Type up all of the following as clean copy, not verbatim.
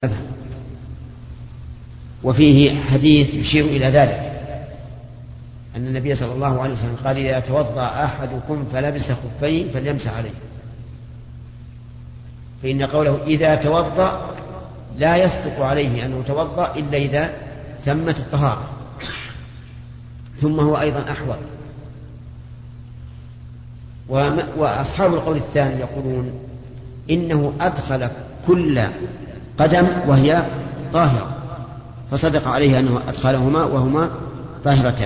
وفيه حديث يشير إلى ذلك، أن النبي صلى الله عليه وسلم قال: إذا توضأ أحدكم فلبس خفين فليمسح عليه. فإن قوله إذا توضأ لا يصدق عليه أنه توضأ إلا إذا تمت الطهارة، ثم هو أيضا أحوط. وأصحاب القول الثاني يقولون إنه أدخل كل قدم وهي طاهرة، فصدق عليه أنه أدخلهما وهما طاهرتان.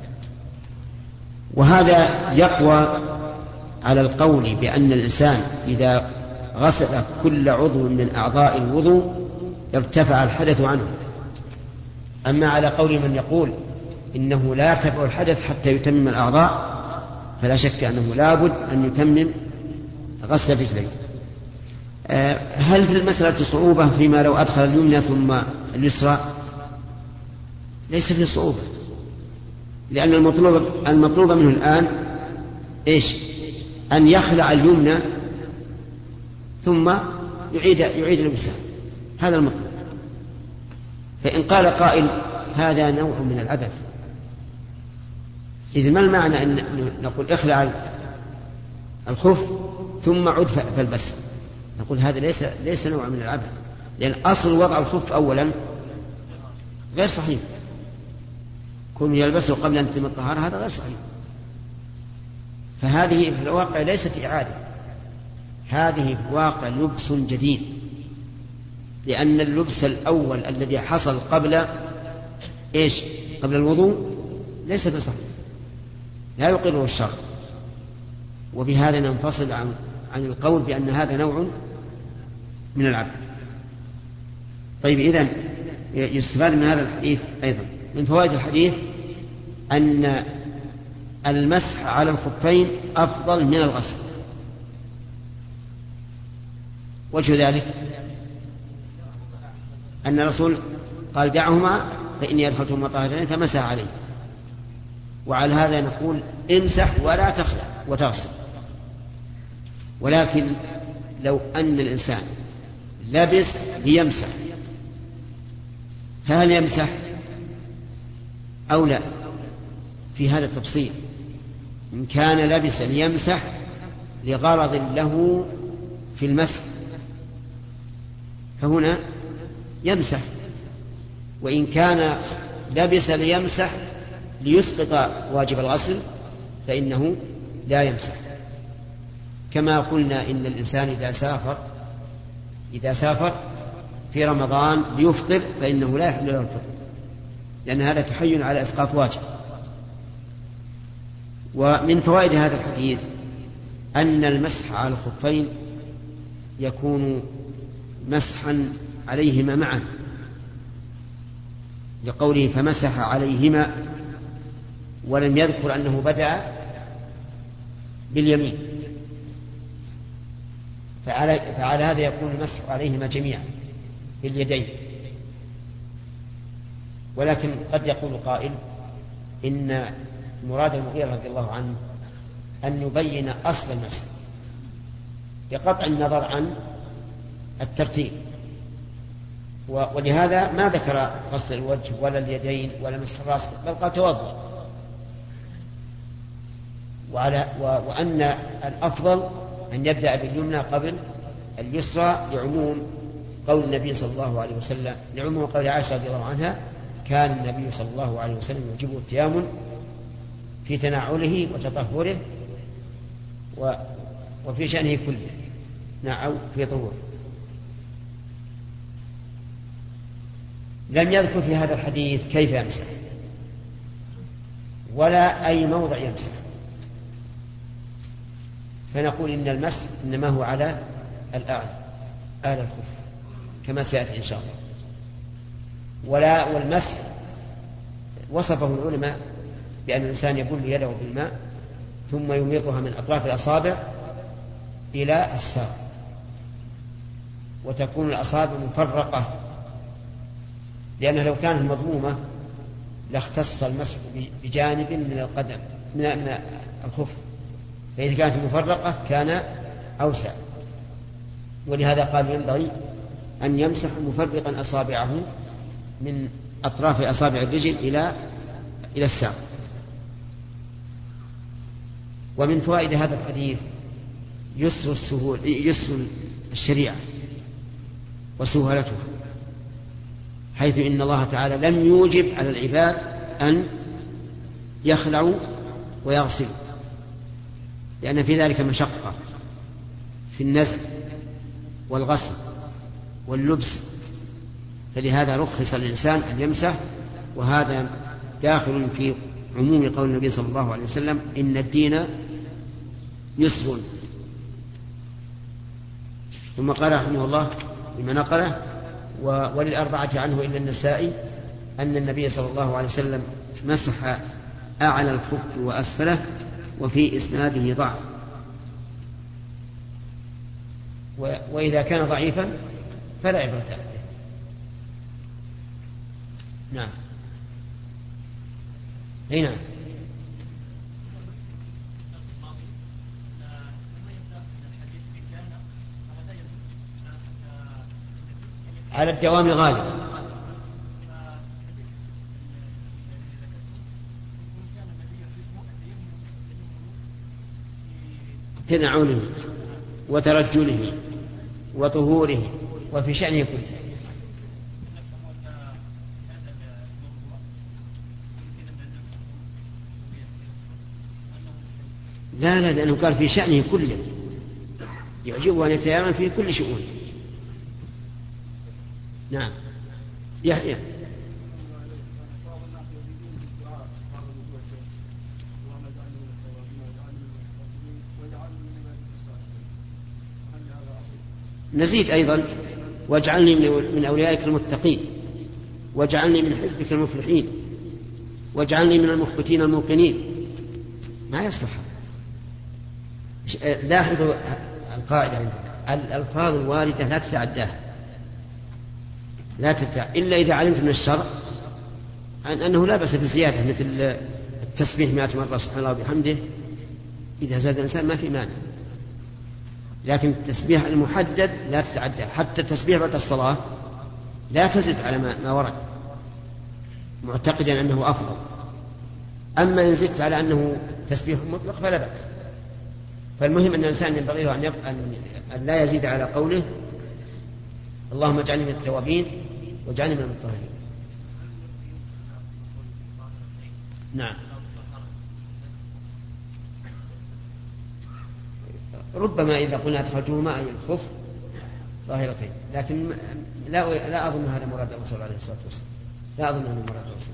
وهذا يقوى على القول بأن الإنسان إذا غسل كل عضو من أعضاء الوضوء ارتفع الحدث عنه. أما على قول من يقول إنه لا يرتفع الحدث حتى يتمم الأعضاء، فلا شك أنه لابد أن يتمم غسل الرجلين. هل في المسألة صعوبة فيما لو أدخل اليمنى ثم اليسرى؟ ليس فيه صعوبة، لأن المطلوب منه الآن إيش؟ أن يخلع اليمنى ثم يعيد اليسرى، هذا المطلوب. فإن قال قائل هذا نوع من العبث، إذ ما المعنى أن نقول اخلع الخف ثم عد فالبس؟ نقول هذا ليس نوع من العبث، لأن أصل وضع الخف أولا غير صحيح، كون يلبسه قبل أن تتم الطهارة هذا غير صحيح. فهذه في الواقع ليست إعادة، هذه في الواقع لبس جديد، لأن اللبس الأول الذي حصل قبل الوضوء ليس بصحيح، لا يقره الشرع. وبهذا ننفصل عن القول بأن هذا نوع من العبث. طيب، إذن يستفاد من هذا الحديث أيضا من فوائد الحديث أن المسح على الخفين أفضل من الغسل. وجه ذلك أن الرسول قال: دعهما فإني أدخلتهما طاهرتين فمسح عليه. وعلى هذا نقول امسح ولا تخلع وتغسل. ولكن لو أن الإنسان لبس ليمسح، فهل يمسح أو لا؟ في هذا التفصيل. إن كان لبس ليمسح لغرض له في المسح فهنا يمسح، وإن كان لبس ليمسح ليسقط واجب الغسل فإنه لا يمسح. كما قلنا إن الإنسان إذا سافر في رمضان ليفطر فإنه لا يحل له الفطر، لأن هذا تحين على إسقاط واجب. ومن فوائد هذا الحديث أن المسح على الخفين يكون مسحا عليهما معا، لقوله فمسح عليهما، ولم يذكر أنه بدأ باليمين، فعلى هذا يكون المسح عليهما جميعا باليدين. ولكن قد يقول قائل إن مراد المغيرة رضي الله عنه أن يبين أصل المسح بقطع النظر عن الترتيب، ولهذا ما ذكر غسل الوجه ولا اليدين ولا مسح الرأس، بل قال توضأ. وأن الأفضل أن يبدأ باليمنى قبل اليسرى لعموم قول النبي صلى الله عليه وسلم، لعموم قول عائشة رضي الله عنها: كان النبي صلى الله عليه وسلم يعجبه التيامن في تناوله وتطهره وفي شأنه كله، أو في طهوره. لم يذكر في هذا الحديث كيف يمسح ولا أي موضع يمسح، فنقول إن المسح إنما هو على الأعلى، أعلى الخف، كما سيأتي إن شاء الله. والمسح وصفه العلماء بأن الإنسان يبل يده بالماء ثم يميطها من أطراف الأصابع إلى الساق، وتكون الأصابع مفرقة، لأنها لو كانت مضمومة لاختص المسح بجانب من القدم من الخف، فإذا كانت مفرقة كان أوسع. ولهذا قال ينبغي أن يمسح مفرقا أصابعه من أطراف أصابع الرجل إلى الساق. ومن فوائد هذا الحديث يسر الشريعة وسهولته، حيث إن الله تعالى لم يوجب على العباد أن يخلعوا ويغسلوا، لأن في ذلك مشقة في النزع والغسل واللبس، فلهذا رخص الإنسان أن يمسح. وهذا داخل في عموم قول النبي صلى الله عليه وسلم: إن الدين يسر. ثم قال رحمه الله بما نقله: وللأربعة عنه إلا النسائي أن النبي صلى الله عليه وسلم مسح أعلى الخف وأسفله، وفي إسناده ضعف، وإذا كان ضعيفا فلا عبرة به. نعم. أي نعم. على الدوام غالبا. تنعله وترجله وطهوره وفي شأنه كله. لا لأنه قال في شأنه كله، يعجبه أن يتيامن في كل شؤون. نعم. يحيى. نزيد أيضا: واجعلني من أوليائك المتقين، واجعلني من حزبك المفلحين، واجعلني من المخبتين الموقنين. ما يصلح. لاحظوا القاعدة عندنا: الألفاظ الواردة لا تتعداها، إلا إذا علمت من الشرع أنه لا بأس بالزيادة، مثل التسبيح 100 مرة سبحان الله وبحمده، إذا زاد الإنسان ما في مانع. لكن التسبيح المحدد لا تتعدى. حتى التسبيح بعد الصلاة لا تزد على ما ورد، معتقدا أنه أفضل. أما إن زدت على أنه تسبيح مطلق فلا بأس. فالمهم أن الإنسان ينبغي له أن لا يزيد على قوله: اللهم اجعلني من التوابين واجعلني من المطهرين. نعم. ربما إذا قلنا أدخلتهما أي الخف ظاهرتين، لكن لا أظن هذا مراد الرسول عليه الصلاة والسلام، لا أظن أنه مراد الرسول.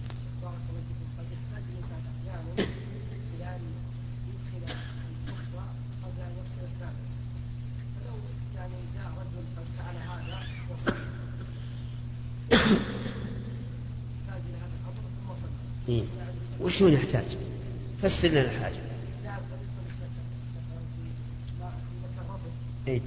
وشو نحتاج؟ فسر لنا الحاجة. إيه؟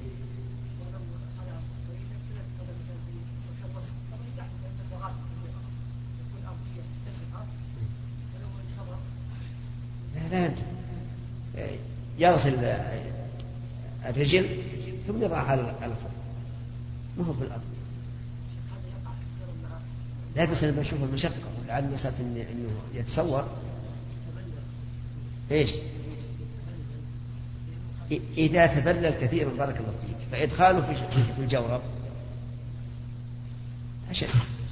لا يغسل الرجل ثم يضعها على الفرن، ما هو في الأرض. لا بس أنا بشوف المشقة، ولعل مسألة إنه يتصور إيش؟ إذا تبلل كثيرا بارك الله فيك فإدخاله في الجورب أشد.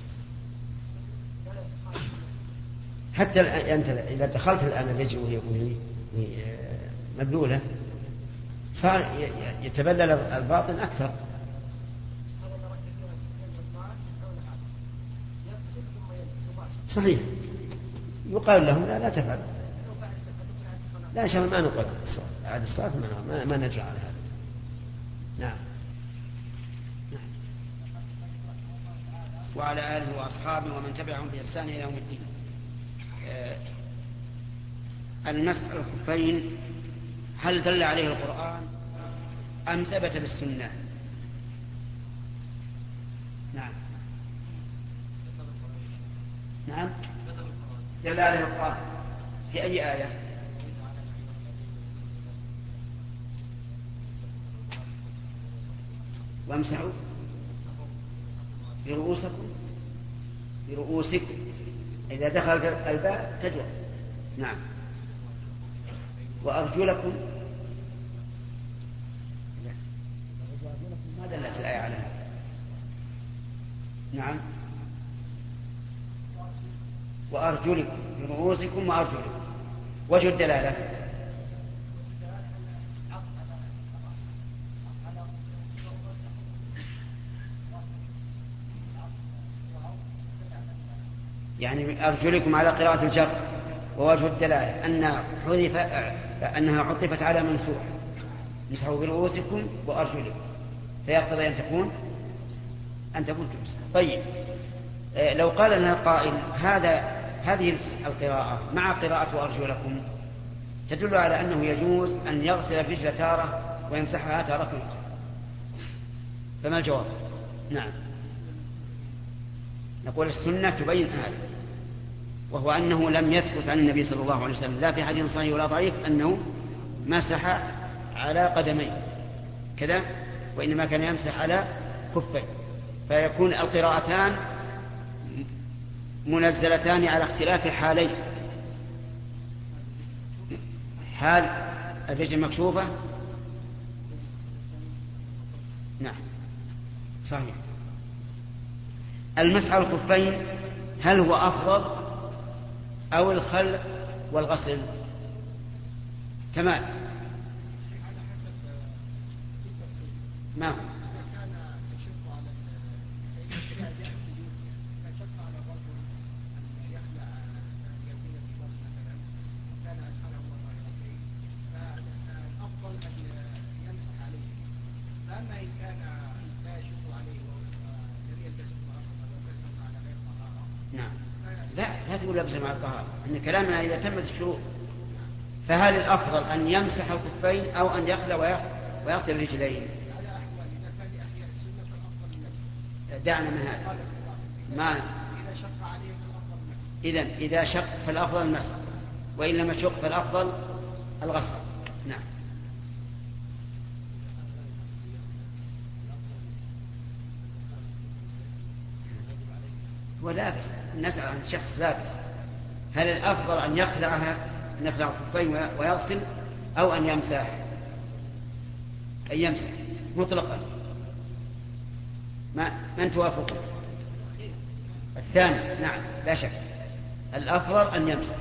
حتى أنت إذا دخلت الآن الرجل وهي مبلولة صار يتبلل الباطن أكثر. صحيح. يقال لهم لا تفعل. لا شاء ما نقول عاد الصلاة ما نرجع على هذا. نعم. وعلى آله وأصحابه ومن تبعهم بإحسان إلى يوم الدين. المسح الخفين هل دل عليه القرآن أم ثبت بالسنة؟ نعم. نعم دل عليه القرآن. في أي آية؟ وامسحوا برؤوسكم إذا دخل الباء تجر. نعم. وأرجلكم ما دلت الآية على هذا. نعم. وأرجلكم برؤوسكم وأرجلكم. وجه الدلالة يعني أرجلكم على قراءة الجر، ووجه الدلالة أنها عطفت على منصوب، امسحوا برؤوسكم وأرجلكم، فيقتضي أن تكون تمسح. طيب، لو قال لنا قائل هذه القراءة مع قراءة وأرجلكم تدل على أنه يجوز أن يغسل الرجل تارة ويمسحها تارة أخرى، فما الجواب؟ نعم، نقول السنة تبين هذا، وهو أنه لم يثبت عن النبي صلى الله عليه وسلم لا في حديث صحيح ولا ضعيف أنه مسح على قدميه كذا، وإنما كان يمسح على كفيه، فيكون القراءتان منزلتان على اختلاف حالين: حال الرجل مكشوفة. نعم صحيح. المسح على الكفين هل هو أفضل أو الخلع والغسل؟ كمال ما هو؟ نعم، لا تقول لبس مع الطهارة، إن كلامنا إذا تمت الشروط. فهل الأفضل أن يمسح الكفين أو أن يخلع ويغسل الرجلين؟ دعنا من هذا. ما إذا شق فالأفضل المسح، وإن لم يشق فالأفضل الغسل. نعم. هو لابس، نسأل عن شخص لابس، هل الأفضل أن يخلع الكفين ويغسل أو أن يمسح؟ أن يمسح مطلقا. من توافقه؟ الثاني. نعم لا شك، الأفضل أن يمسح.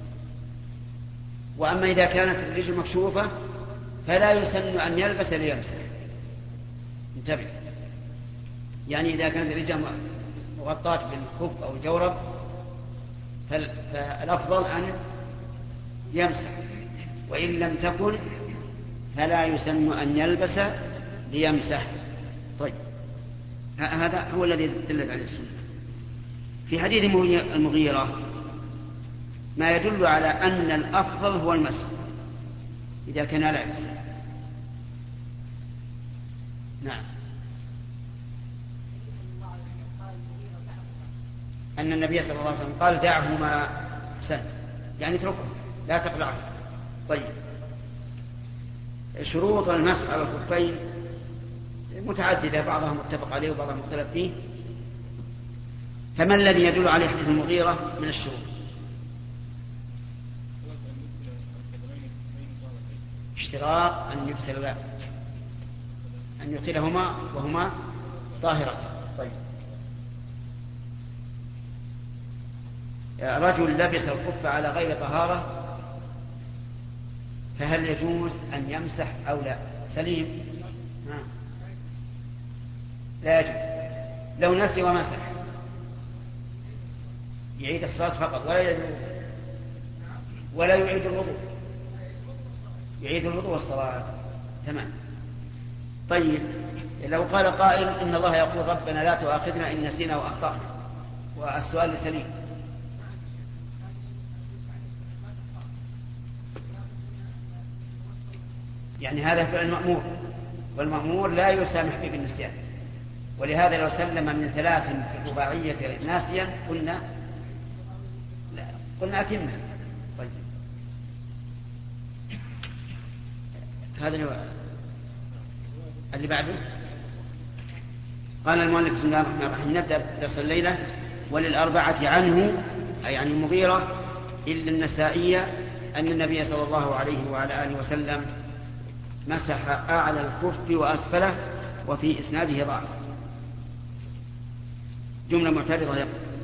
وأما إذا كانت الرجل مكشوفة فلا يسن أن يلبس ليمسح. انتبه، يعني إذا كانت الرجل مغطاة بالخف أو الجورب فالأفضل أن يمسح، وإن لم تكن فلا يسن أن يلبس ليمسح. طيب، هذا هو الذي دلت عليه السنة. في حديث المغيرة ما يدل على أن الأفضل هو المسح إذا كان لا يمسح. نعم، أن النبي صلى الله عليه وسلم قال دعهما أحسنت، يعني اتركه لا تقلعه. طيب، شروط المسح على الخفين متعددة، بعضها متفق عليه وبعضها مختلف فيه. فما الذي يدل عليه حديث المغيرة من الشروط؟ اشتراط أن يدخلهما وهما طاهرة. طيب، رجل لبس الخف على غير طهارة فهل يجوز أن يمسح أو لا؟ سليم؟ لا يجوز. لو نسي ومسح يعيد الصلاة فقط ولا يعيد الوضوء، يعيد الوضوء والصلاة. تمام. طيب، لو قال قائل إن الله يقول ربنا لا تؤاخذنا إن نسينا وأخطأنا، والسؤال سليم، يعني هذا فعل المأمور، والمأمور لا يسامح به بالنسيان، ولهذا لو سلم من 3 في الرباعية ناسيا قلنا أتمه. طيب، هذا اللي بعده. قال المؤلف بسم الله الرحمن الرحيم: نبدأ درس الليلة. وللأربعة عنه أي عن المغيرة إلا النسائية أن النبي صلى الله عليه وعلى آله وسلم مسح أعلى الخف وأسفله وفي إسناده ضعف. جملة معترضة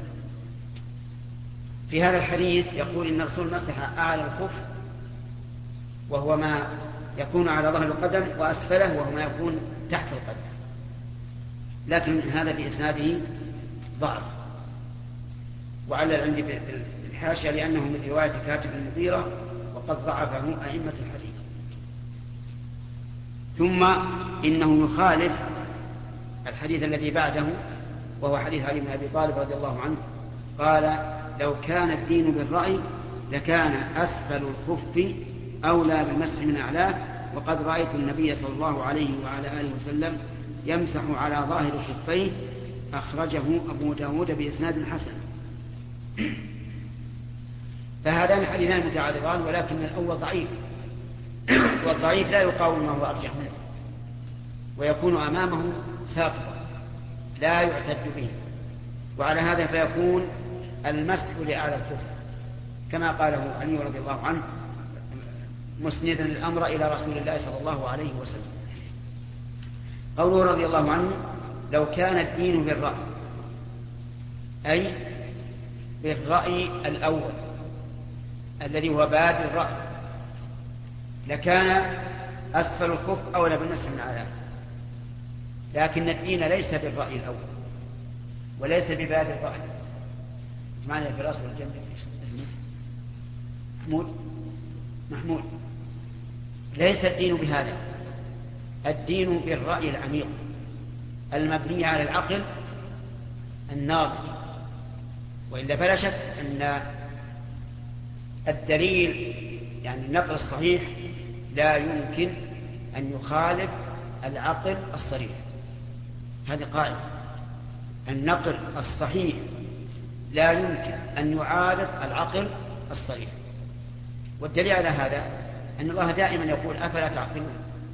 في هذا الحديث، يقول إن الرسول مسح أعلى الخف وهو ما يكون على ظهر القدم، وأسفله وهو ما يكون تحت القدم، لكن هذا في إسناده ضعف. وعلى عندي بالحاشية لأنه من رواية كاتب المغيرة وقد ضعفه أئمة الحديث. ثم إنه يخالف الحديث الذي بعده وهو حديث علي بن أبي طالب رضي الله عنه قال: لو كان الدين بالرأي لكان أسفل الخف أولى بالمسح من أعلاه، وقد رأيت النبي صلى الله عليه وعلى آله وسلم يمسح على ظاهر خفيه. أخرجه أبو داود بإسناد حسن. فهذان الحديثان متعارضان، ولكن الأول ضعيف، والضعيف لا يقاوم ما هو أرجح منه، ويكون أمامه ساقطا لا يعتد به. وعلى هذا فيكون المسح لأعلى الخف كما قاله علي رضي الله عنه مسندا الأمر إلى رسول الله صلى الله عليه وسلم. قوله رضي الله عنه: لو كان الدين بالرأي، أي بالرأي الأول الذي هو بادئ الرأي، لكان أسفل الخف أولى بالمسح من أعلاه. لكن الدين ليس بالرأي الأول وليس ببادئ الرأي. معنا في الأصل والجنب اسمه محمود. ليس الدين بهذا، الدين بالرأي العميق المبني على العقل الناضج. وإلا فلا شك أن الدليل يعني النقل الصحيح لا يمكن أن يخالف العقل الصريح. هذه قاعدة: النقل الصحيح لا يمكن أن يعارض العقل الصريح. والدليل على هذا أن الله دائما يقول: أفلا تعقلون،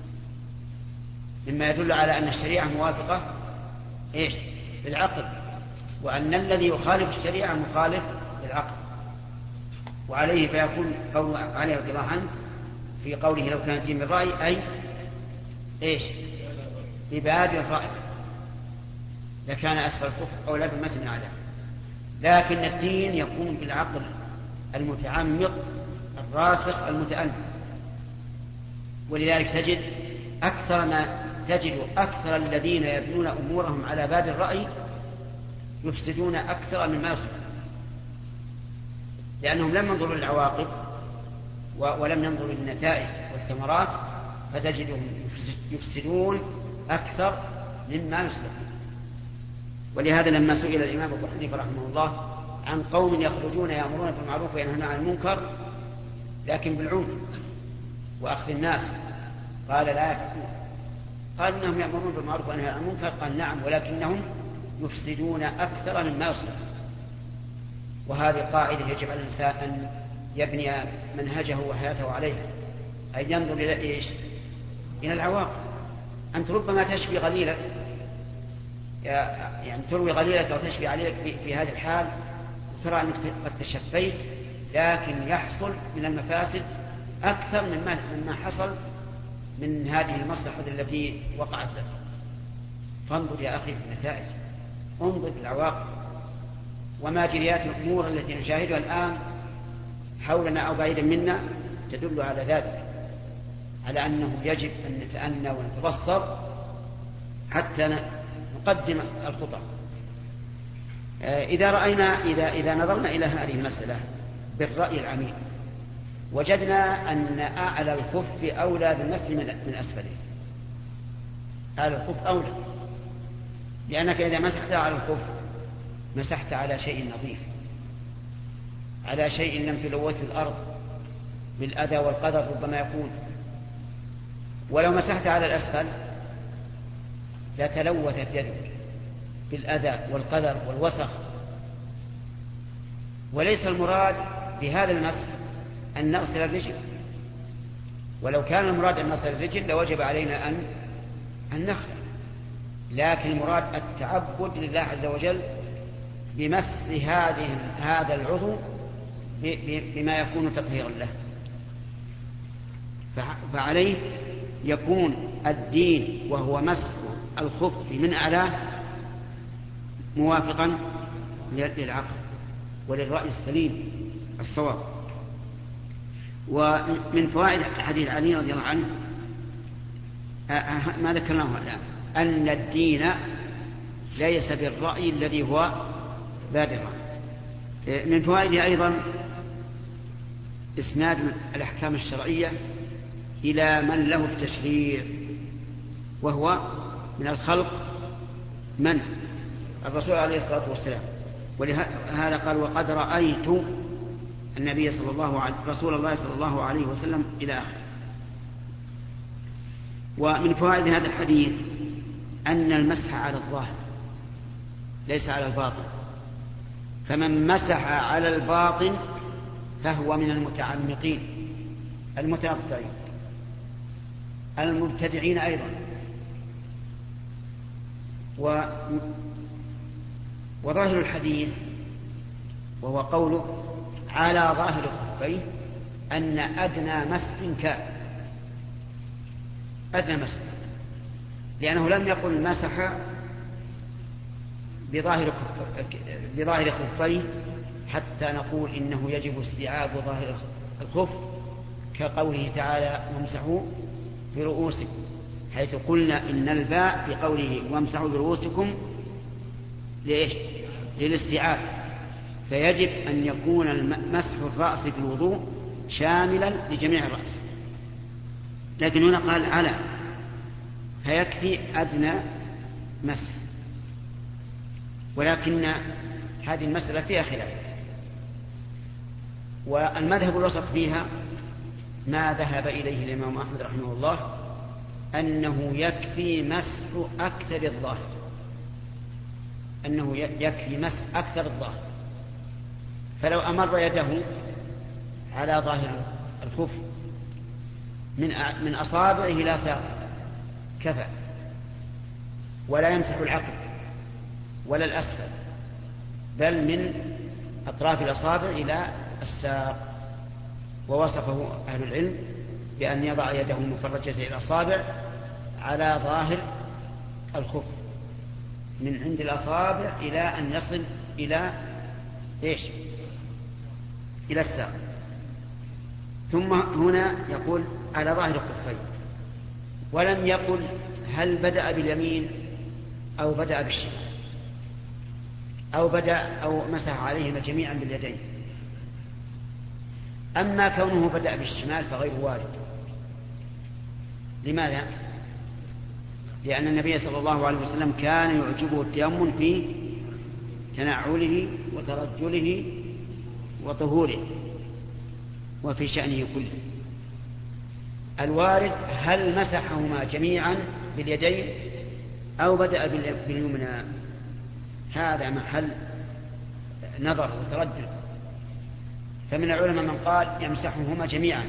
مما يدل على أن الشريعة موافقة للعقل، وأن الذي يخالف الشريعة مخالف للعقل. وعليه فيكون قول علي رضي الله عنه في قوله: لو كان الدين بالرأي، أي ببادئ الرأي لكان أسفل الخف أولى بالمسح من أعلاه. لكن الدين يكون بالعقل المتعمق الراسخ المتأمل. ولذلك تجد أكثر الذين يبنون أمورهم على بادئ الرأي يفسدون أكثر مما يصلح، لأنهم لم ينظروا للعواقب ولم ينظروا للنتائج والثمرات، فتجدهم يفسدون أكثر مما يصلح. ولهذا لما سئل الإمام أبو حنيفة رحمه الله عن قوم يخرجون يأمرون بالمعروف وينهون عن المنكر لكن بالعنف وأخذ الناس، قال: لا يفعلون. قال: إنهم يأمرون بالمعروف وينهون عن المنكر. قال: نعم، ولكنهم يفسدون أكثر مما يصلح. وهذه قاعدة يجب على الإنسان أن يبني منهجه وحياته عليها، أن ينظر إلى إلى العواقب. أنت ربما تشفي غليلك، يعني تروي غليلك أو تشفي عليك في هذه الحال، وترى أنك قد تشفيت، لكن يحصل من المفاسد أكثر مما حصل من هذه المصلحة التي وقعت لك. فانظر يا أخي في النتائج، انظر في العواقب. وما جريات الأمور التي نشاهدها الآن حولنا أو بعيدا منا تدل على ذلك، على أنه يجب أن نتأنى ونتبصر حتى نقدم الخطأ. إذا نظرنا إلى هذه المسألة بالرأي العميق وجدنا أن أعلى الخف أولى بالمسح من أسفله. أعلى الخف أولى، لأنك إذا مسحت على الخف مسحت على شيء نظيف، على شيء لم تلوثه الأرض بالأذى والقدر ربما يكون. ولو مسحت على الأسفل لتلوثت يدك بالأذى والقدر والوسخ. وليس المراد بهذا المسح أن نغسل الرجل، ولو كان المراد أن نغسل الرجل لوجب علينا أن نخلع، لكن المراد التعبد لله عز وجل بمس هذا العضو بما يكون تطهيرا له. فعليه يكون الدين وهو مسح الخف من أعلاه موافقا للعقل وللرأي السليم الصواب. ومن فوائد حديث علي رضي الله عنه ما ذكرناه الآن، أن الدين ليس بالرأي الذي هو بادرة. من فوائده أيضا إسناد الأحكام الشرعية إلى من له التشريع، وهو من الخلق من الرسول عليه الصلاة والسلام. ولهذا قال وقد رأيت النبي رسول الله صلى الله عليه وسلم إلى آخره. ومن فوائد هذا الحديث أن المسح على الظاهر ليس على الباطن، فمن مسح على الباطن فهو من المتعمقين المتنطعين المبتدعين أيضا. وظاهر الحديث وهو قوله على ظاهر خفيه أن أدنى مسح كان أدنى مسح، لأنه لم يقل مسح بظاهر خفيه حتى نقول إنه يجب استيعاب ظاهر الخف، كقوله تعالى وامسحوا برؤوسكم، حيث قلنا إن الباء في قوله وامسحوا برؤوسكم ليش؟ للاستيعاب، فيجب أن يكون مسح الرأس في الوضوء شاملا لجميع الرأس. لكن هنا قال على، فيكفي أدنى مسح. ولكن هذه المسألة فيها خلاف، والمذهب الوسط فيها ما ذهب إليه الإمام أحمد رحمه الله أنه يكفي مسح أكثر الظاهر، أنه يكفي مسح أكثر الظاهر. فلو أمر يده على ظاهر الخف من أصابعه إلى ساق كفى، ولا يمسح العقب ولا الأسفل، بل من أطراف الأصابع إلى الساق. ووصفه أهل العلم بأن يضع يده المفرجة إلى الأصابع على ظاهر الخف من عند الأصابع إلى أن يصل إلى إيش؟ إلى الساق. ثم هنا يقول على ظاهر الخفين، ولم يقل هل بدأ باليمين أو بدأ بالشمال أو مسح عليهما جميعا باليدين. أما كونه بدأ بالشمال فغير وارد. لماذا؟ لأن النبي صلى الله عليه وسلم كان يعجبه التيمم في تنعله وترجله وطهوره وفي شأنه كله. الوارد هل مسحهما جميعا باليدين أو بدأ باليمنى، هذا محل نظر وتردد. فمن العلماء من قال يمسحهما جميعا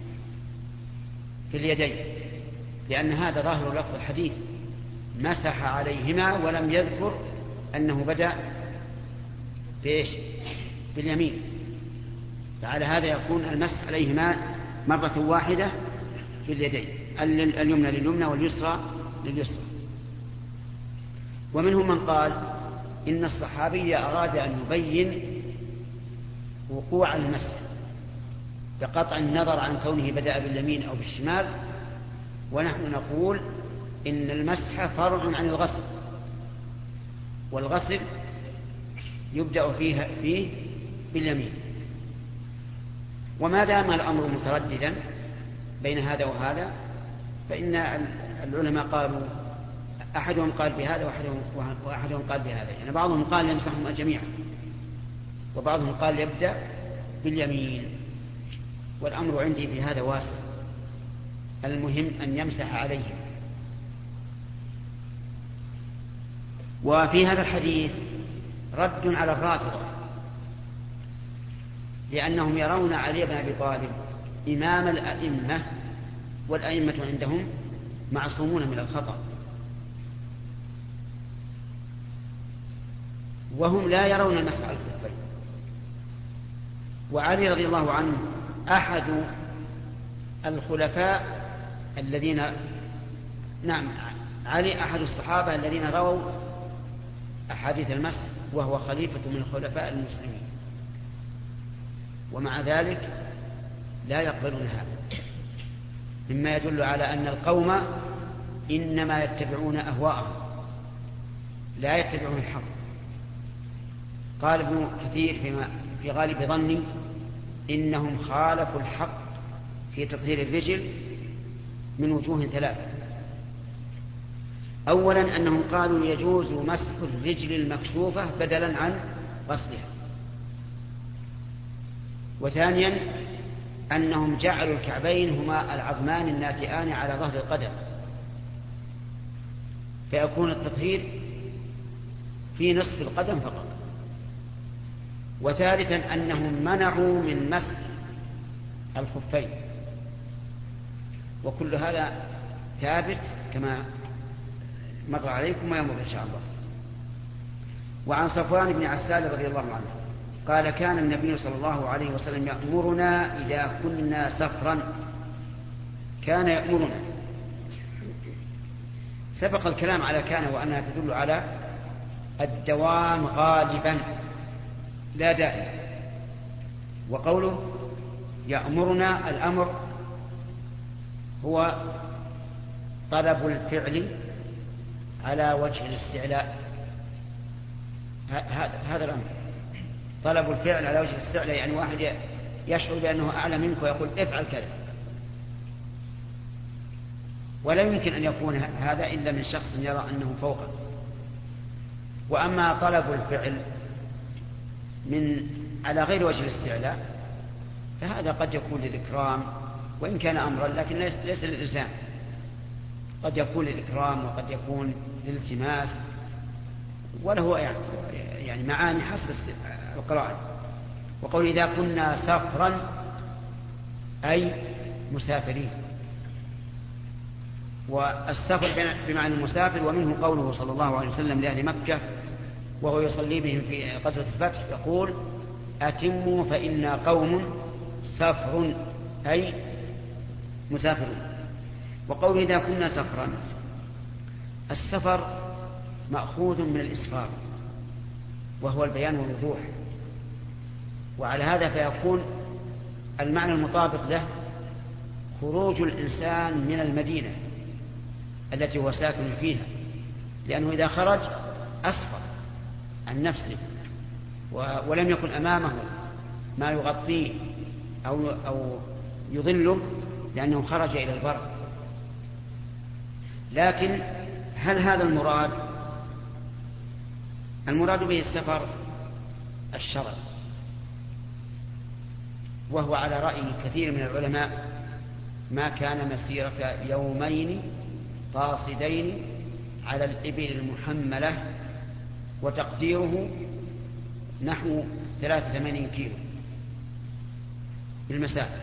في اليدين، لأن هذا ظاهر لفظ الحديث مسح عليهما ولم يذكر أنه بدأ بإيش؟ باليمين. فعلى هذا يكون المسح عليهما مرة واحدة في اليدين، اليمنى لليمنى واليسرى لليسرى. ومنهم من قال إن الصحابي أراد أن يبين وقوع المسح بقطع النظر عن كونه بدأ باليمين أو بالشمال، ونحن نقول إن المسح فرع عن الغسل، والغسل يبدأ فيه باليمين. وما دام الأمر مترددا بين هذا وهذا فإن العلماء قالوا أحدهم قال بهذا وأحدهم قال بهذا، يعني بعضهم قال يمسحهم جميعا وبعضهم قال يبدأ باليمين. والأمر عندي في هذا واسع، المهم أن يمسح عليهم. وفي هذا الحديث رد على الرافضة، لأنهم يرون علي بن أبي طالب إمام الأئمة، والأئمة عندهم معصومون من الخطأ، وهم لا يرون المسح على الخفين. وعلي رضي الله عنه أحد الخلفاء الذين علي أحد الصحابة الذين رووا أحاديث المسح، وهو خليفة من خلفاء المسلمين، ومع ذلك لا يقبلون هذا، مما يدل على أن القوم إنما يتبعون أهواءهم لا يتبعون الحق. قال ابن كثير في غالب ظني إنهم خالفوا الحق في تطهير الرجل من وجوه ثلاثة. أولا أنهم قالوا يجوز مسح الرجل المكشوفة بدلا عن غسلها. وثانيا أنهم جعلوا الكعبين هما العظمان الناتئان على ظهر القدم، فيكون التطهير في نصف القدم فقط. وثالثا أنهم منعوا من مسح الخفين، وكل هذا ثابت كما مر عليكم ويمر إن شاء الله. وعن صفوان بن عسال رضي الله عنه قال كان النبي صلى الله عليه وسلم يأمرنا إذا كنا سفرا. كان يأمرنا، سبق الكلام على كان وأنها تدل على الدوام غالبا لا دائما. وقوله يأمرنا الأمر هو طلب الفعل على وجه الاستعلاء. هذا الأمر طلب الفعل على وجه الاستعلاء، يعني واحد يشعر بأنه أعلى منك ويقول افعل كذا، ولا يمكن أن يكون هذا إلا من شخص يرى أنه فوقه. وأما طلب الفعل على غير وجه الاستعلاء فهذا قد يكون للإكرام وإن كان أمرا، لكن ليس للإلزام. قد يكون للإكرام وقد يكون للالتماس، وله يعني معاني حسب القراءة. وقول إذا كنا سفرا أي مسافرين، والسفر بمعنى المسافر. ومنه قوله صلى الله عليه وسلم لأهل مكة وهو يصلي بهم في غزوة الفتح يقول أتموا فإنا قوم سفر أي مسافرون. وقول إذا كنا سفرا، السفر مأخوذ من الإسفار وهو البيان والوضوح، وعلى هذا فيكون المعنى المطابق له خروج الإنسان من المدينة التي هو ساكن فيها، لأنه إذا خرج أسفر عن نفسه ولم يكن أمامه ما يغطيه أو يظله، لأنه خرج إلى البر. لكن هل هذا المراد به السفر الشرعي، وهو على رأي كثير من العلماء ما كان مسيرة يومين قاصدين على الإبل المحملة، وتقديره نحو 83 كيلو بالمسافة.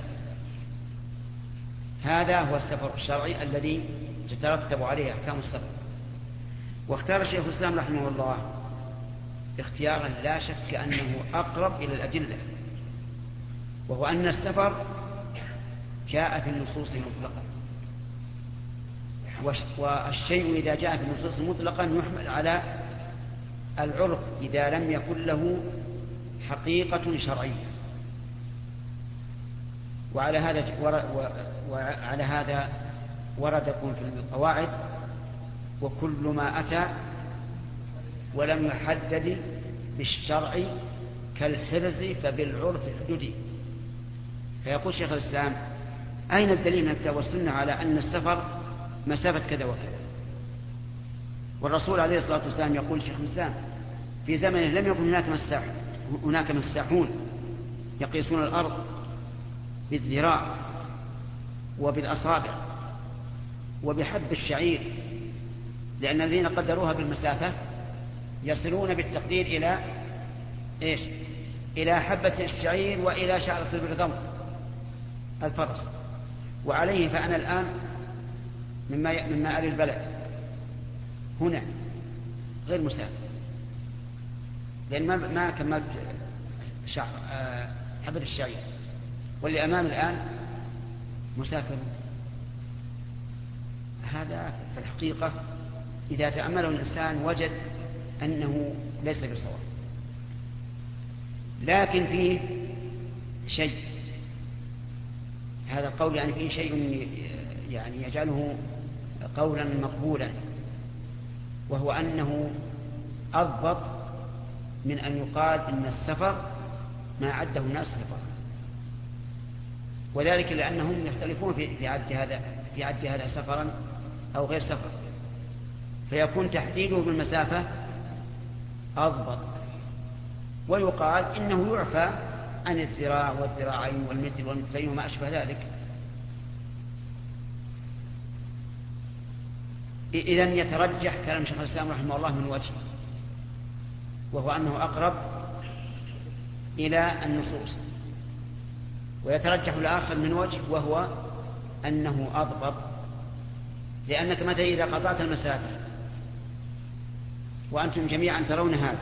هذا هو السفر الشرعي الذي تترتب عليه أحكام السفر. واختار شيخ الإسلام رحمه الله اختيارا لا شك أنه أقرب إلى الأدلة، وهو أن السفر جاء في النصوص مطلقا، والشيء إذا جاء في النصوص مطلقا يحمل على العرف إذا لم يكن له حقيقة شرعية. وعلى هذا وردكم في القواعد وكل ما أتى ولم يحدد بالشرع كالحرز فبالعرف حدودي. فيقول شيخ الإسلام أين الدليل من الكتاب والسنة على أن السفر مسافة كذا وكذا؟ والرسول عليه الصلاة والسلام يقول شيخ الإسلام في زمنه لم يكن هناك مساحون يقيسون الأرض بالذراع وبالأصابع وبحب الشعير، لأن الذين قدروها بالمسافة يصلون بالتقدير إلى إيش؟ إلى حبة الشعير وإلى شعرة البرغم الفرس. وعليه فأنا الآن مما أري البلد هنا غير مسافر، لأن ما كملت حبة الشعير، واللي أمام الآن مسافر. هذا في الحقيقة إذا تأمله الإنسان وجد أنه ليس بصواب، لكن فيه شيء، هذا القول يعني فيه شيء يعني يجعله قولا مقبولا، وهو أنه أضبط من أن يقال إن السفر ما عده الناس سفر، وذلك لأنهم يختلفون في عد هذا سفرا أو غير سفر، فيكون تحديده بالمسافة أضبط، ويقال إنه يعفى عن الذراع والذراعين والمتر والمترين وما أشبه ذلك. إذن يترجح كلام شيخ الإسلام رحمه الله من وجه، وهو أنه أقرب إلى النصوص، ويترجح الآخر من وجه وهو أنه أضبط، لأنك مثلا إذا قطعت المسافة وأنتم جميعا ترون هذا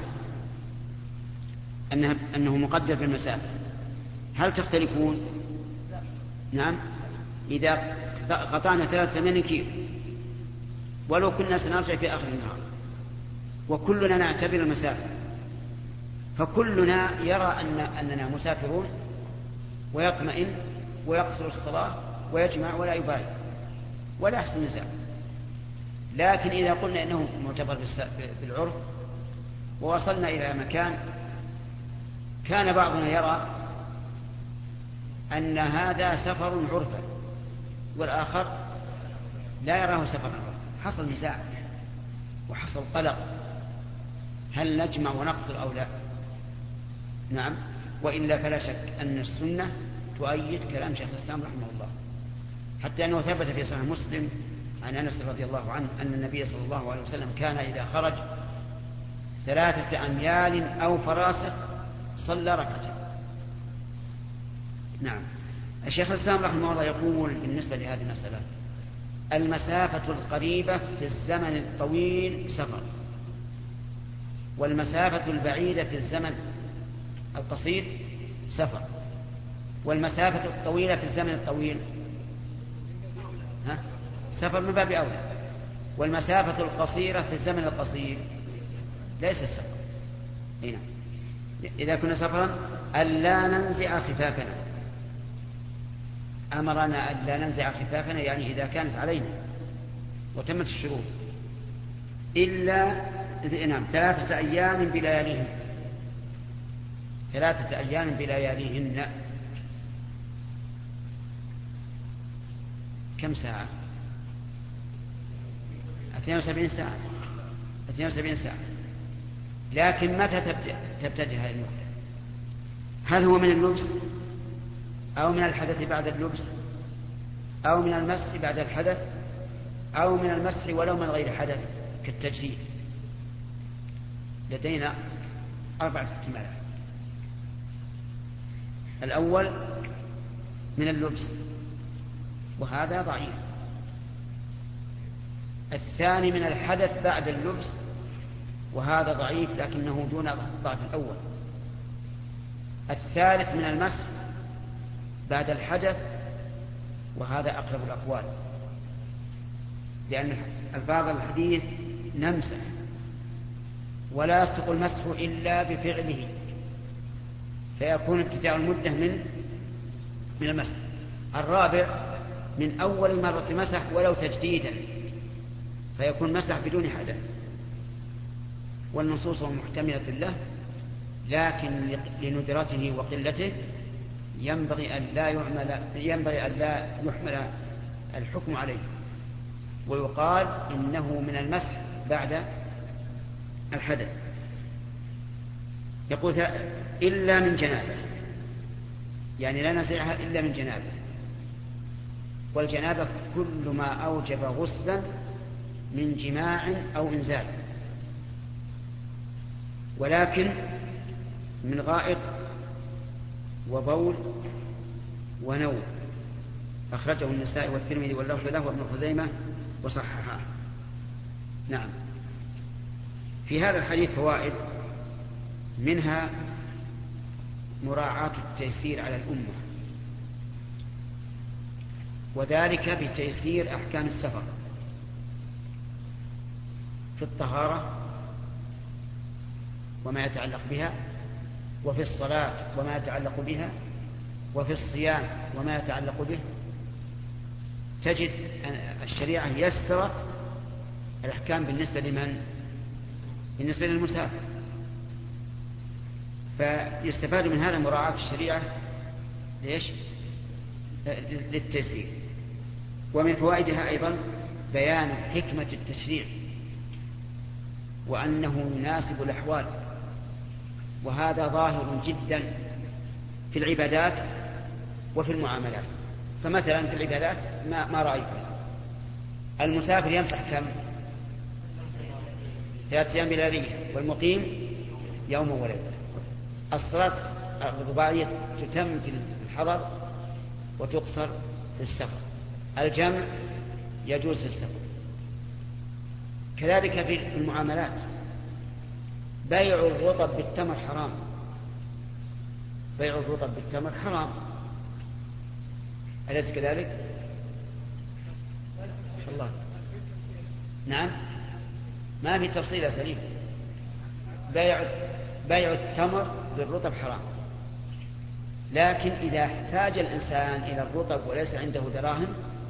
أنه مقدر بالمسافة، هل تختلفون؟ نعم. إذا قطعنا 83 كيلو ولو كنا سنرجع في آخر النهار وكلنا نعتبر المسافة، فكلنا يرى أننا مسافرون ويطمئن ويقصر الصلاة ويجمع ولا يبالي ولا يحصل نزاع. لكن إذا قلنا إنه معتبر بالعرف ووصلنا إلى مكان كان بعضنا يرى أن هذا سفر عرفا والآخر لا يراه سفرا عرفا، حصل نزاع وحصل قلق، هل نجمع ونقصر أو لا؟ نعم. وإلا فلا شك أن السنة تؤيد كلام شيخ الإسلام رحمه الله، حتى أنه ثبت في صحيح مسلم عن أنس رضي الله عنه أن النبي صلى الله عليه وسلم كان إذا خرج 3 أميال أو فراسخ صلى ركعتين. نعم. الشيخ الإسلام رحمه الله يقول بالنسبة لهذه المسألة: المسافة القريبة في الزمن الطويل سفر، والمسافة البعيدة في الزمن القصير سفر، والمسافة الطويلة في الزمن الطويل سفر من باب أولى، والمسافة القصيرة في الزمن القصير ليس السفر. هنا إذا كنا سفرا ألا ننزع خفافنا، أمرنا ألا ننزع خفافنا، يعني إذا كانت علينا وتمت الشروط، إلا 3 أيام بلياليهن، 3 أيام بلياليهن. كم ساعة؟ 72 ساعة. 72 ساعة. لكن متى تبتدئ هذه المدة؟ هل هو من اللبس أو من الحدث بعد اللبس أو من المسح بعد الحدث أو من المسح ولو من غير حدث كالتجديد؟ لدينا 4 احتمالات. الأول من اللبس وهذا ضعيف. الثاني من الحدث بعد اللبس وهذا ضعيف لكنه دون ضعف الأول. الثالث من المسح بعد الحدث وهذا أقرب الأقوال، لأن الفاظ الحديث نمسح ولا يصدق المسح إلا بفعله، فيكون ابتداء المدة من المسح. الرابع من أول مرة مسح ولو تجديدا، فيكون مسح بدون حدث. والنصوص محتملة له، لكن لندرته وقلته ينبغي أن لا يحمل الحكم عليه، ويقال إنه من المسح بعد الحدث. يقول إلا من جنابه، يعني لا نزعها إلا من جنابه، والجنابة كل ما أوجب غسلا من جماع أو إنزال، ولكن من غائط وبول ونوم. أخرجه النسائي والترمذي واللفظ له وابن خزيمة وصححه. نعم. في هذا الحديث فوائد. منها مراعاة التيسير على الأمة، وذلك بتيسير أحكام السفر في الطهارة وما يتعلق بها، وفي الصلاة وما يتعلق بها، وفي الصيام وما يتعلق به. تجد الشريعة يسرت الأحكام بالنسبة لمن؟ بالنسبة للمسافر. فيستفاد من هذا مراعاة الشريعة ليش؟ للتيسير. ومن فوائدها أيضا بيان حكمة التشريع وأنه يناسب الأحوال، وهذا ظاهر جدا في العبادات وفي المعاملات. فمثلا في العبادات ما رأيتم المسافر يمسح كم؟ 3 أيام بلياليه، والمقيم يوم وليلة. الصلاة الرباعية تتم في الحضر وتقصر في السفر. الجمع يجوز في السفر. كذلك في المعاملات بيع الرطب بالتمر حرام، بيع الرطب بالتمر حرام، أليس كذلك؟ الله. نعم، ما في تفصيل سليم. بيع التمر بالرطب حرام، لكن إذا احتاج الإنسان إلى الرطب وليس عنده دراهم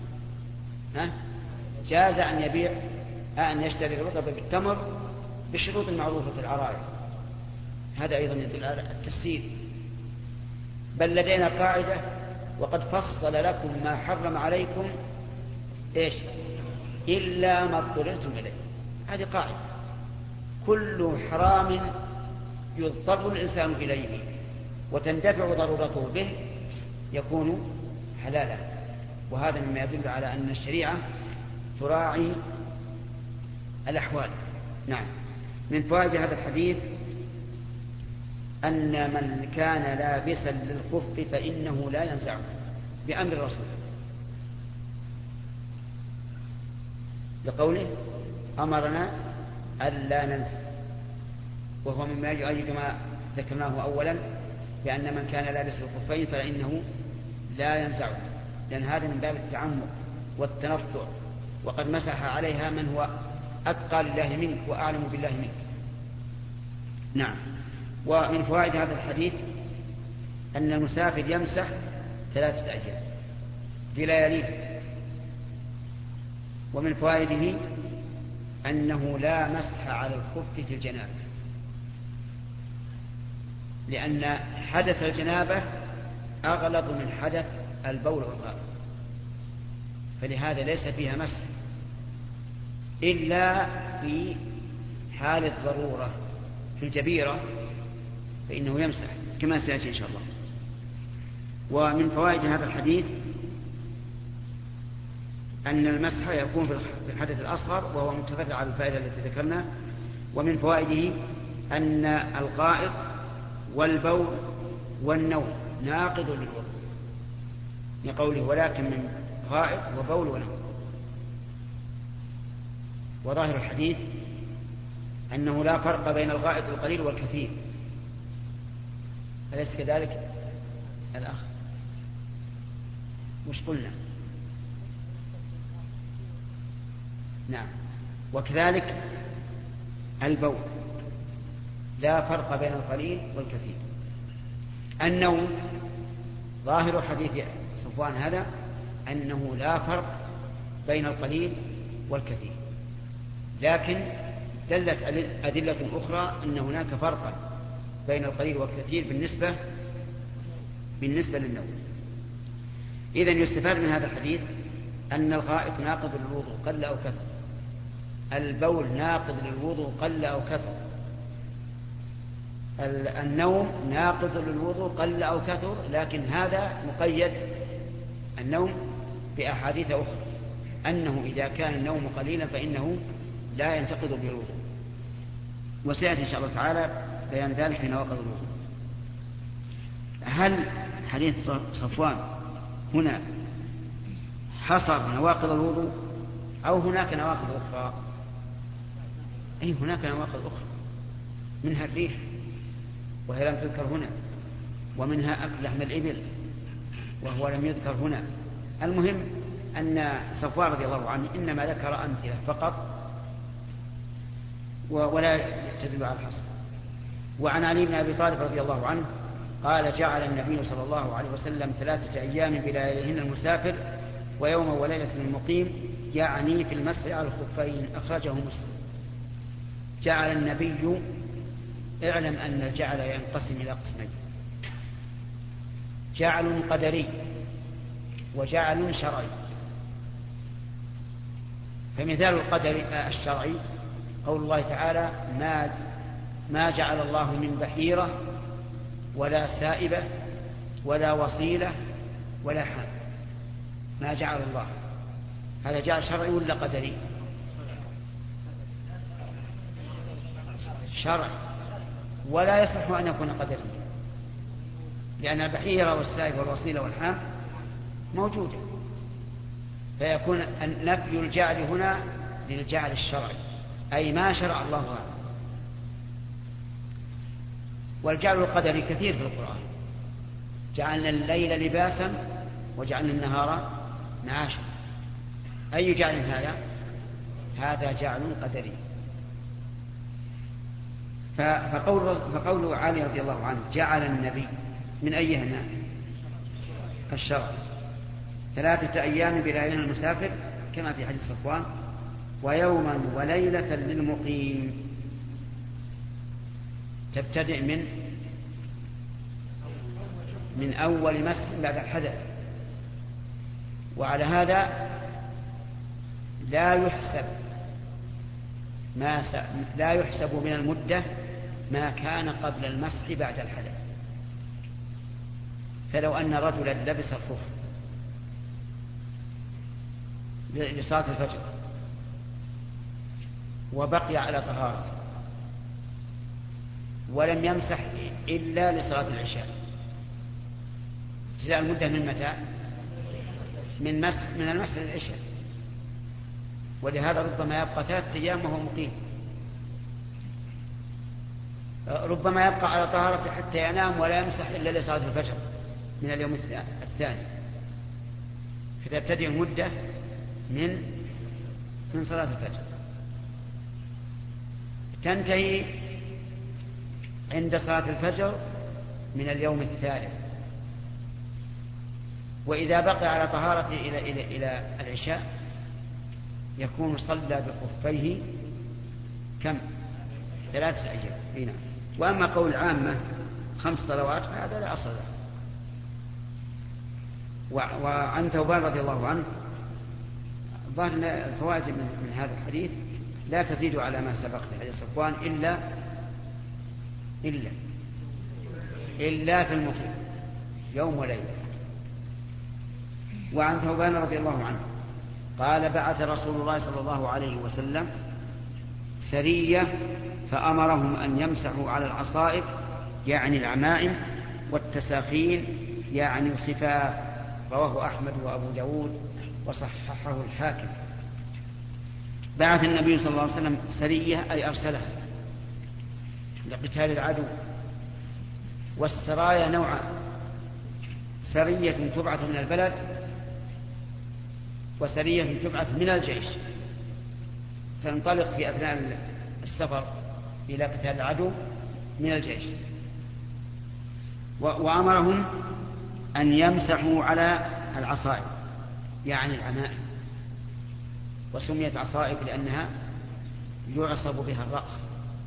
جاز أن يشتري الرطب بالتمر بالشروط المعروفة في العرائض. هذا أيضا يدل على التفسير. بل لدينا قاعدة: وقد فصل لكم ما حرم عليكم إيش؟ إلا ما اضطررتم إليه. هذه قاعدة، كل حرام يضطر الإنسان إليه وتندفع ضرورته به يكون حلالا. وهذا مما يدل على أن الشريعة تراعي الأحوال. نعم. من فوائد هذا الحديث أن من كان لابسا للخف فإنه لا ينزعه بأمر الرسول، لقوله أمرنا ألا ننزع، وهو مما يؤيد ما ذكرناه أولا بأن من كان لابس الخفين فإنه لا ينزعه، لأن هذا من باب التعمق والتنطع، وقد مسح عليها من هو أتقى لله منك وأعلم بالله منك. نعم. ومن فوائد هذا الحديث أن المسافر يمسح 3 أيام بلياليه. ومن فوائده أنه لا مسح على الخف في الجنابة، لأن حدث الجنابة أغلظ من حدث البول والغائط، فلهذا ليس فيها مسح إلا في حال الضرورة. في الجبيرة فإنه يمسح كما سيأتي إن شاء الله. ومن فوائد هذا الحديث أن المسح يكون في الحدث الأصغر، وهو متفرع على الفائدة التي ذكرنا. ومن فوائده أن الغائط والبول والنوم ناقض للوضوء، لقوله ولكن من غائط وبول ونوم. وظاهر الحديث أنه لا فرق بين الغائط القليل والكثير، أليس كذلك الأخ؟ مش قلنا؟ نعم. وكذلك البول لا فرق بين القليل والكثير. النوم ظاهر حديث صفوان هذا أنه لا فرق بين القليل والكثير، لكن دلت أدلة أخرى أن هناك فرقا بين القليل والكثير بالنسبة للنوم. إذن يستفاد من هذا الحديث أن الغائط ناقض للوضوء قل أو كثر، البول ناقض للوضوء قل أو كثر، النوم ناقض للوضوء قل أو كثر، لكن هذا مقيد النوم بأحاديث أخرى أنه إذا كان النوم قليلا فإنه لا ينتقض بالوضوء، وسيأتي إن شاء الله تعالى بيان ذلك في نواقض الوضوء. هل حديث صفوان هنا حصر نواقض الوضوء أو هناك نواقض أخرى؟ أي هناك نواقض أخرى، منها الريح، وهي لم تذكر هنا، ومنها أكل لحم الإبل وهو لم يذكر هنا. المهم أن صفوان رضي الله عنه إنما ذكر أمثلة فقط ولا تدل على الحصر. وعن علي بن أبي طالب رضي الله عنه قال جعل النبي صلى الله عليه وسلم 3 أيام بلياليهن المسافر ويوم وليلة المقيم، يعني في المسح على الخفين. أخرجه مسلم. جعل النبي، اعلم أن الجعل ينقسم إلى قسمين: جعل قدري وجعل شرعي. فمثال القدر الشرعي قول الله تعالى: ما جعل الله من بحيرة ولا سائبة ولا وصيلة ولا حام. ما جعل الله، هذا جعل شرعي ولا قدري؟ شرعي، ولا يصح أن يكون قدريا، لأن البحيرة والسائبة والوصيلة والحام موجودة، فيكون نفي الجعل هنا للجعل الشرعي، أي ما شرع الله هذا. والجعل القدري كثير في القرآن: جعلنا الليل لباسا وجعلنا النهار معاشا. أي جعل هذا؟ هذا جعل قدري. فقول علي رضي الله عنه جعل النبي من أيهما؟ الشرع. 3 أيام بلياليهن المسافر كما في حديث صفوان، ويوما وليلة للمقيم. تبتدئ من أول مسح بعد الحدث. وعلى هذا لا يحسب من المدة ما كان قبل المسح بعد الحدث. فلو أن رجلا لبس الخف لصلاة الفجر وبقي على طهارته ولم يمسح إلا لصلاة العشاء، تجزئ المدة من متى؟ من المسح للعشاء. ولهذا ربما يبقى 3 أيام وهو مقيم، ربما يبقى على طهارته حتى ينام ولا يمسح إلا لصلاة الفجر من اليوم الثاني. فتبتدئ المدة من صلاة الفجر، تنتهي عند صلاة الفجر من اليوم الثالث. وإذا بقي على طهارته إلى العشاء يكون صلى بخفيه كم؟ 3 أيام. نعم. وأما قول العامة 5 صلوات فهذا لا أصل له. وعن ثوبان رضي الله عنه ظهر الفوائد من هذا الحديث لا تزيد على ما سبق في حديث صفوان إلا في المقيم يوم وليلة. وعن ثوبان رضي الله عنه قال: بعث رسول الله صلى الله عليه وسلم سرية فأمرهم أن يمسحوا على العصائب يعني العمائم، والتساخين يعني الخفاف. رواه أحمد وأبو داود وصححه الحاكم. بعث النبي صلى الله عليه وسلم سرية أي أرسلها لقتال العدو. والسرايا نوعان: سرية تبعث من البلد، وسرية تبعث من الجيش، تنطلق في أثناء السفر إلى قتال العدو من الجيش. وأمرهم أن يمسحوا على العصائب يعني العمائم، وسميت عصائب لأنها يعصب بها الرأس.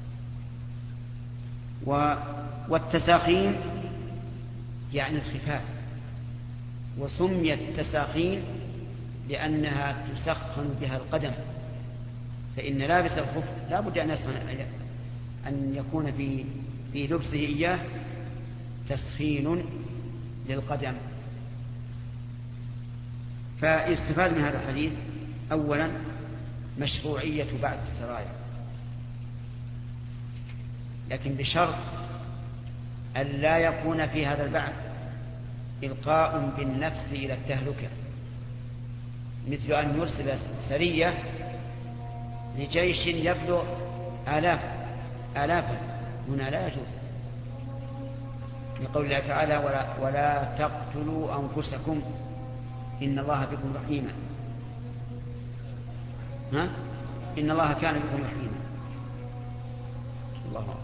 والتساخين يعني الخفاف، وسميت تساخين لأنها تسخن بها القدم، فإن لابس الخف لا بد أن يكون في لبسه إياه تسخين للقدم. فيستفاد من هذا الحديث: أولا مشروعية بعد السرايا، لكن بشرط أن لا يكون في هذا البعث إلقاء بالنفس إلى التهلكة، مثل أن يرسل سرية لجيش يبلغ آلافا، هنا لا يجوز، لقول الله تعالى ولا تقتلوا أنفسكم إن الله بكم رحيما. إن الله كان بكم رحيما. الله أكبر.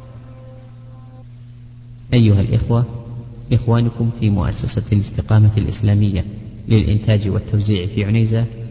أيها الإخوة، إخوانكم في مؤسسة الاستقامة الإسلامية للإنتاج والتوزيع في عنيزة